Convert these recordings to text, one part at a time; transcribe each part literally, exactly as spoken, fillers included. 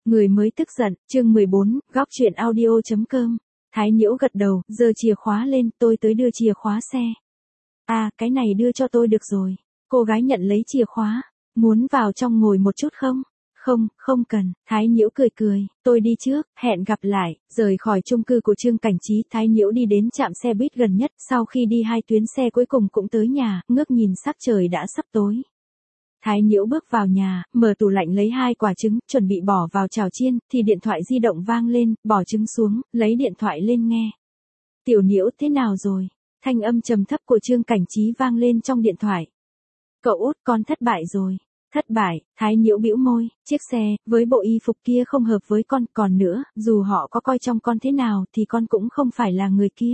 Người mới tức giận, chương mười bốn, góc chuyện audio.com. Thái Nhiễu gật đầu, giơ chìa khóa lên, tôi tới đưa chìa khóa xe. À, cái này đưa cho tôi được rồi. Cô gái nhận lấy chìa khóa. Muốn vào trong ngồi một chút không? Không, không cần. Thái Nhiễu cười cười, tôi đi trước, hẹn gặp lại. Rời khỏi chung cư của Trương Cảnh Trí, Thái Nhiễu đi đến trạm xe buýt gần nhất. Sau khi đi hai tuyến xe cuối cùng cũng tới nhà, ngước nhìn sắc trời đã sắp tối. Thái Nhiễu bước vào nhà, mở tủ lạnh lấy hai quả trứng, chuẩn bị bỏ vào chảo chiên, thì điện thoại di động vang lên, bỏ trứng xuống, lấy điện thoại lên nghe. Tiểu Nhiễu, thế nào rồi? Thanh âm trầm thấp của Trương Cảnh Trí vang lên trong điện thoại. Cậu út, con thất bại rồi. Thất bại, Thái Nhiễu bĩu môi, chiếc xe, với bộ y phục kia không hợp với con, còn nữa, dù họ có coi trọng con thế nào thì con cũng không phải là người kia.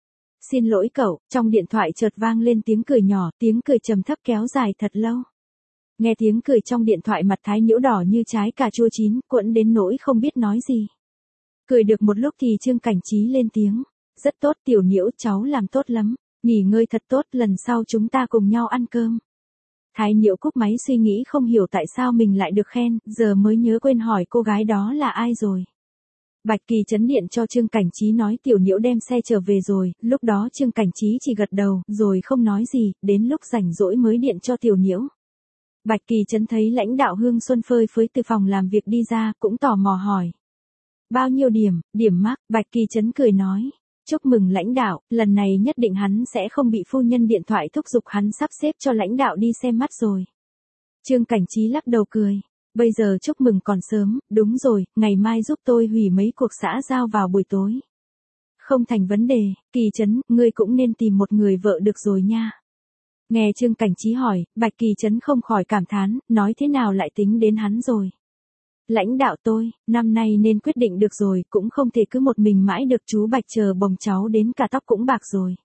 Xin lỗi cậu, trong điện thoại chợt vang lên tiếng cười nhỏ, tiếng cười trầm thấp kéo dài thật lâu. Nghe tiếng cười trong điện thoại mặt Thái Nhiễu đỏ như trái cà chua chín, cuộn đến nỗi không biết nói gì. Cười được một lúc thì Trương Cảnh Trí lên tiếng. Rất tốt Tiểu Nhiễu, cháu làm tốt lắm. Nghỉ ngơi thật tốt, lần sau chúng ta cùng nhau ăn cơm. Thái Nhiễu cúp máy suy nghĩ không hiểu tại sao mình lại được khen, giờ mới nhớ quên hỏi cô gái đó là ai rồi. Bạch Kỳ chấn điện cho Trương Cảnh Trí nói Tiểu Nhiễu đem xe trở về rồi, lúc đó Trương Cảnh Trí chỉ gật đầu, rồi không nói gì, đến lúc rảnh rỗi mới điện cho Tiểu Nhiễu. Bạch Kỳ Trấn thấy lãnh đạo Hương Xuân phơi phới từ phòng làm việc đi ra, cũng tò mò hỏi. Bao nhiêu điểm, điểm mắc, Bạch Kỳ Trấn cười nói. Chúc mừng lãnh đạo, lần này nhất định hắn sẽ không bị phu nhân điện thoại thúc giục hắn sắp xếp cho lãnh đạo đi xem mắt rồi. Trương Cảnh Trí lắc đầu cười. Bây giờ chúc mừng còn sớm, đúng rồi, ngày mai giúp tôi hủy mấy cuộc xã giao vào buổi tối. Không thành vấn đề, Kỳ Trấn, ngươi cũng nên tìm một người vợ được rồi nha. Nghe Trương Cảnh Trí hỏi, Bạch Kỳ Trấn không khỏi cảm thán, nói thế nào lại tính đến hắn rồi. Lãnh đạo tôi, năm nay nên quyết định được rồi, cũng không thể cứ một mình mãi được, chú Bạch chờ bồng cháu đến cả tóc cũng bạc rồi.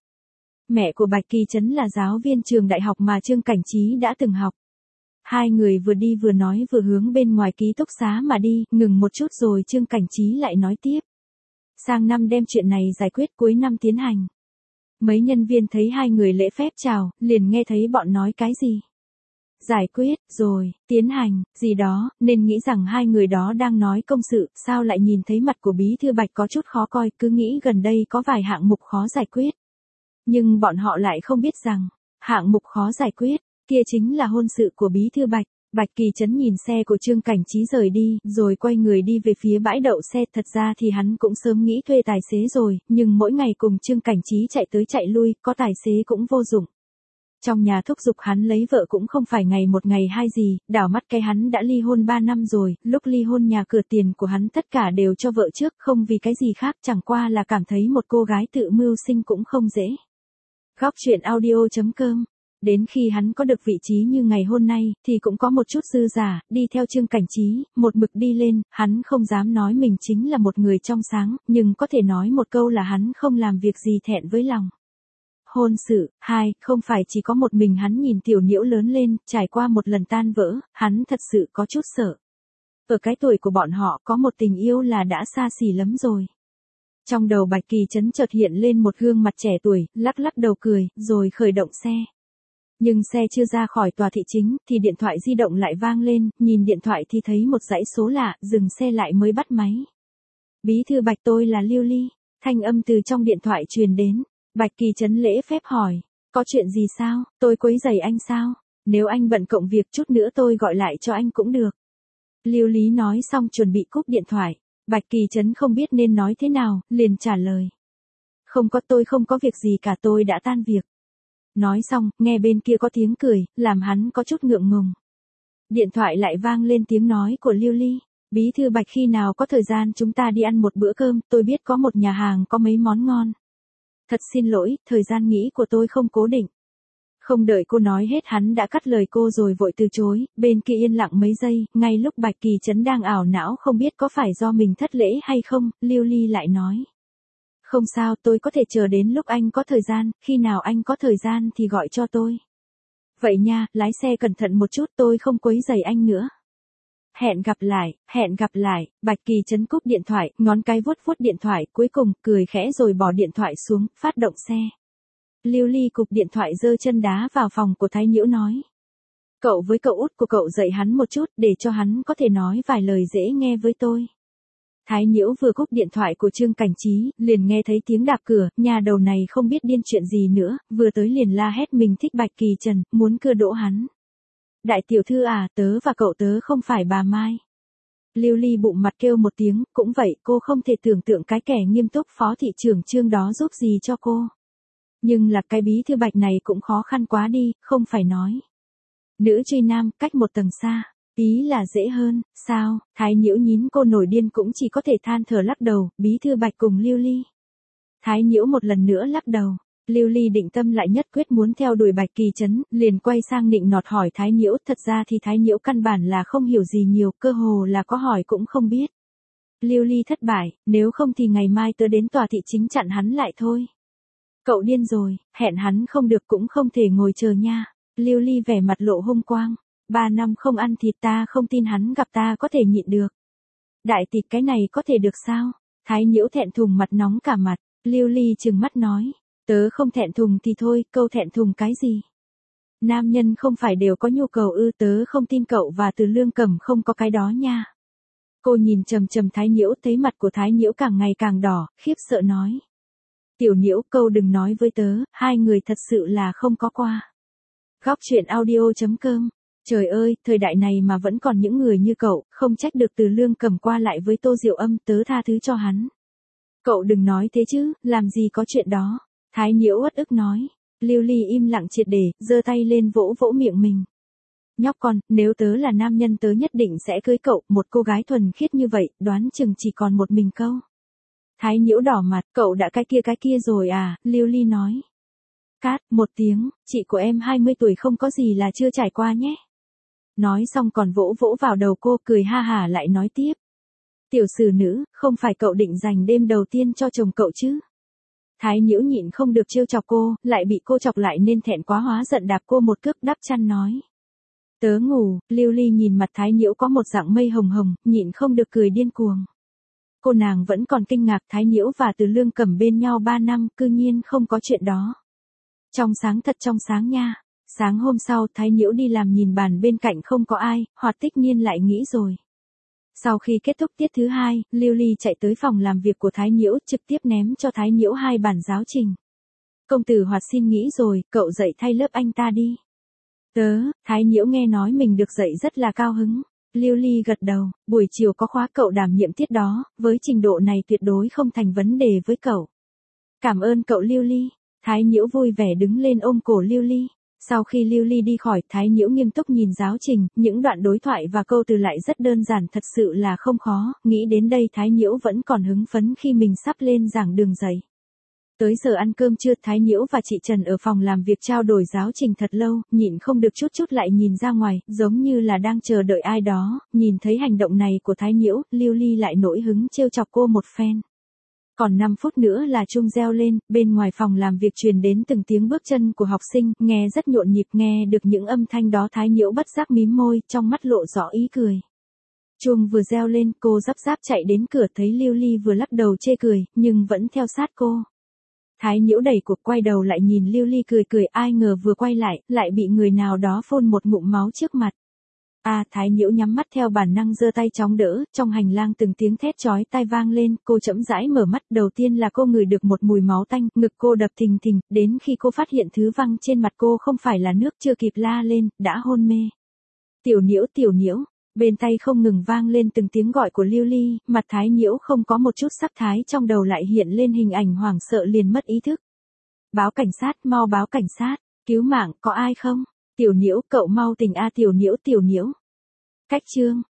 Mẹ của Bạch Kỳ Trấn là giáo viên trường đại học mà Trương Cảnh Trí đã từng học. Hai người vừa đi vừa nói vừa hướng bên ngoài ký túc xá mà đi, ngừng một chút rồi Trương Cảnh Trí lại nói tiếp. Sang năm đem chuyện này giải quyết, cuối năm tiến hành. Mấy nhân viên thấy hai người lễ phép chào, liền nghe thấy bọn nói cái gì. Giải quyết, rồi, tiến hành, gì đó, nên nghĩ rằng hai người đó đang nói công sự, sao lại nhìn thấy mặt của Bí Thư Bạch có chút khó coi, cứ nghĩ gần đây có vài hạng mục khó giải quyết. Nhưng bọn họ lại không biết rằng, hạng mục khó giải quyết, kia chính là hôn sự của Bí Thư Bạch. Bạch Kỳ Trấn nhìn xe của Trương Cảnh Trí rời đi, rồi quay người đi về phía bãi đậu xe, thật ra thì hắn cũng sớm nghĩ thuê tài xế rồi, nhưng mỗi ngày cùng Trương Cảnh Trí chạy tới chạy lui, có tài xế cũng vô dụng. Trong nhà thúc giục hắn lấy vợ cũng không phải ngày một ngày hai gì, đảo mắt cái hắn đã ly hôn ba năm rồi, lúc ly hôn nhà cửa tiền của hắn tất cả đều cho vợ trước, không vì cái gì khác, chẳng qua là cảm thấy một cô gái tự mưu sinh cũng không dễ. Góc chuyện audio.com. Đến khi hắn có được vị trí như ngày hôm nay, thì cũng có một chút dư giả, đi theo Trương Cảnh Trí, một mực đi lên, hắn không dám nói mình chính là một người trong sáng, nhưng có thể nói một câu là hắn không làm việc gì thẹn với lòng. Hôn sự, hai, không phải chỉ có một mình hắn nhìn Tiểu Nhiễu lớn lên, trải qua một lần tan vỡ, hắn thật sự có chút sợ. Ở cái tuổi của bọn họ có một tình yêu là đã xa xỉ lắm rồi. Trong đầu Bạch Kỳ Trấn chợt hiện lên một gương mặt trẻ tuổi, lắc lắc đầu cười, rồi khởi động xe. Nhưng xe chưa ra khỏi tòa thị chính, thì điện thoại di động lại vang lên, nhìn điện thoại thì thấy một dãy số lạ, dừng xe lại mới bắt máy. Bí thư Bạch, tôi là Lưu Ly, thanh âm từ trong điện thoại truyền đến. Bạch Kỳ Trấn lễ phép hỏi, có chuyện gì sao, tôi quấy rầy anh sao, nếu anh bận cộng việc chút nữa tôi gọi lại cho anh cũng được. Lưu Lý nói xong chuẩn bị cúp điện thoại, Bạch Kỳ Trấn không biết nên nói thế nào, liền trả lời. Không có, tôi không có việc gì cả, tôi đã tan việc. Nói xong, nghe bên kia có tiếng cười, làm hắn có chút ngượng ngùng. Điện thoại lại vang lên tiếng nói của Lưu Ly. Bí thư Bạch, khi nào có thời gian chúng ta đi ăn một bữa cơm, tôi biết có một nhà hàng có mấy món ngon. Thật xin lỗi, thời gian nghỉ của tôi không cố định. Không đợi cô nói hết hắn đã cắt lời cô rồi vội từ chối, bên kia yên lặng mấy giây, ngay lúc Bạch Kỳ Trấn đang ảo não không biết có phải do mình thất lễ hay không, Lưu Ly lại nói. Không sao, tôi có thể chờ đến lúc anh có thời gian, khi nào anh có thời gian thì gọi cho tôi. Vậy nha, lái xe cẩn thận một chút, tôi không quấy rầy anh nữa. Hẹn gặp lại, hẹn gặp lại, Bạch Kỳ Trấn cúp điện thoại, ngón cái vuốt vuốt điện thoại, cuối cùng, cười khẽ rồi bỏ điện thoại xuống, phát động xe. Lưu Ly cục điện thoại giơ chân đá vào phòng của Thái Nhiễu nói. Cậu với cậu út của cậu dạy hắn một chút để cho hắn có thể nói vài lời dễ nghe với tôi. Thái Nhiễu vừa cúp điện thoại của Trương Cảnh Trí, liền nghe thấy tiếng đạp cửa, nhà đầu này không biết điên chuyện gì nữa, vừa tới liền la hét mình thích Bạch Kỳ Trần, muốn cưa đỗ hắn. Đại tiểu thư à, tớ và cậu tớ không phải bà Mai. Lưu Ly bụng mặt kêu một tiếng, cũng vậy, cô không thể tưởng tượng cái kẻ nghiêm túc phó thị trưởng Trương đó giúp gì cho cô. Nhưng là cái bí thư Bạch này cũng khó khăn quá đi, không phải nói. Nữ truy nam, cách một tầng xa. Ý là dễ hơn, sao? Thái Nhiễu nhín cô nổi điên cũng chỉ có thể than thở lắc đầu, bí thư Bạch cùng Lưu Ly. Thái Nhiễu một lần nữa lắc đầu. Lưu Ly định tâm lại nhất quyết muốn theo đuổi Bạch Kỳ Trấn, liền quay sang nịnh nọt hỏi Thái Nhiễu, thật ra thì Thái Nhiễu căn bản là không hiểu gì nhiều, cơ hồ là có hỏi cũng không biết. Lưu Ly thất bại, nếu không thì ngày mai tớ đến tòa thị chính chặn hắn lại thôi. Cậu điên rồi, hẹn hắn không được cũng không thể ngồi chờ nha. Lưu Ly vẻ mặt lộ hung quang. Ba năm không ăn thịt ta không tin hắn gặp ta có thể nhịn được. Đại tịch cái này có thể được sao? Thái Nhiễu thẹn thùng mặt nóng cả mặt. Lưu Ly trừng mắt nói. Tớ không thẹn thùng thì thôi, câu thẹn thùng cái gì? Nam nhân không phải đều có nhu cầu ư, tớ không tin cậu và Từ Lương Cẩm không có cái đó nha. Cô nhìn trầm trầm Thái Nhiễu, thấy mặt của Thái Nhiễu càng ngày càng đỏ, khiếp sợ nói. Tiểu Nhiễu, câu đừng nói với tớ, hai người thật sự là không có qua. Góc truyện audio chấm com. Trời ơi, thời đại này mà vẫn còn những người như cậu, không trách được Từ Lương Cẩm qua lại với Tô Diệu Âm, tớ tha thứ cho hắn. Cậu đừng nói thế chứ, làm gì có chuyện đó. Thái Nhiễu uất ức nói. Lưu Ly im lặng triệt để, giơ tay lên vỗ vỗ miệng mình. Nhóc con, nếu tớ là nam nhân tớ nhất định sẽ cưới cậu, một cô gái thuần khiết như vậy, đoán chừng chỉ còn một mình câu. Thái Nhiễu đỏ mặt, cậu đã cái kia cái kia rồi à, Lưu Ly nói. Cát, một tiếng, chị của em hai mươi tuổi không có gì là chưa trải qua nhé. Nói xong còn vỗ vỗ vào đầu cô, cười ha hả lại nói tiếp. Tiểu sử nữ, không phải cậu định dành đêm đầu tiên cho chồng cậu chứ? Thái Nhiễu nhịn không được trêu chọc cô, lại bị cô chọc lại nên thẹn quá hóa giận đạp cô một cước đắp chăn nói. Tớ ngủ, Lưu Ly nhìn mặt Thái Nhiễu có một dạng mây hồng hồng, nhịn không được cười điên cuồng. Cô nàng vẫn còn kinh ngạc Thái Nhiễu và Từ Lương Cẩm bên nhau ba năm, cư nhiên không có chuyện đó. Trong sáng thật trong sáng nha. Sáng hôm sau Thái Nhiễu đi làm nhìn bàn bên cạnh không có ai, Hoạt Tích Niên lại nghĩ rồi. Sau khi kết thúc tiết thứ hai, Lưu Ly chạy tới phòng làm việc của Thái Nhiễu, trực tiếp ném cho Thái Nhiễu hai bản giáo trình. Công tử Hoạt xin nghĩ rồi, cậu dạy thay lớp anh ta đi. Tớ, Thái Nhiễu nghe nói mình được dạy rất là cao hứng. Lưu Ly gật đầu, buổi chiều có khóa cậu đảm nhiệm tiết đó, với trình độ này tuyệt đối không thành vấn đề với cậu. Cảm ơn cậu Lưu Ly. Thái Nhiễu vui vẻ đứng lên ôm cổ Lưu Ly. Sau khi Lưu Ly đi khỏi, Thái Nhiễu nghiêm túc nhìn giáo trình, những đoạn đối thoại và câu từ lại rất đơn giản, thật sự là không khó, nghĩ đến đây Thái Nhiễu vẫn còn hứng phấn khi mình sắp lên giảng đường dạy. Tới giờ ăn cơm trưa, Thái Nhiễu và chị Trần ở phòng làm việc trao đổi giáo trình thật lâu, nhịn không được chút chút lại nhìn ra ngoài, giống như là đang chờ đợi ai đó, nhìn thấy hành động này của Thái Nhiễu, Lưu Ly lại nổi hứng trêu chọc cô một phen. Còn năm phút nữa là chuông reo lên, bên ngoài phòng làm việc truyền đến từng tiếng bước chân của học sinh, nghe rất nhộn nhịp, nghe được những âm thanh đó Thái Nhiễu bất giác mím môi, trong mắt lộ rõ ý cười. Chuông vừa reo lên, cô rắp ráp chạy đến cửa thấy Lưu Ly vừa lắc đầu chê cười, nhưng vẫn theo sát cô. Thái Nhiễu đẩy cuộc quay đầu lại nhìn Lưu Ly cười cười, ai ngờ vừa quay lại, lại bị người nào đó phun một ngụm máu trước mặt. À, Thái Nhiễu nhắm mắt theo bản năng giơ tay chống đỡ, trong hành lang từng tiếng thét chói tai vang lên, cô chậm rãi mở mắt, đầu tiên là cô ngửi được một mùi máu tanh, ngực cô đập thình thình, đến khi cô phát hiện thứ văng trên mặt cô không phải là nước, chưa kịp la lên, đã hôn mê. Tiểu Nhiễu, Tiểu Nhiễu, bên tay không ngừng vang lên từng tiếng gọi của Lưu Ly, mặt Thái Nhiễu không có một chút sắc thái, trong đầu lại hiện lên hình ảnh hoảng sợ liền mất ý thức. Báo cảnh sát, mau báo cảnh sát, cứu mạng, có ai không? Tiểu Nhiễu, cậu mau tỉnh a Tiểu Nhiễu, Tiểu Nhiễu. Cách chương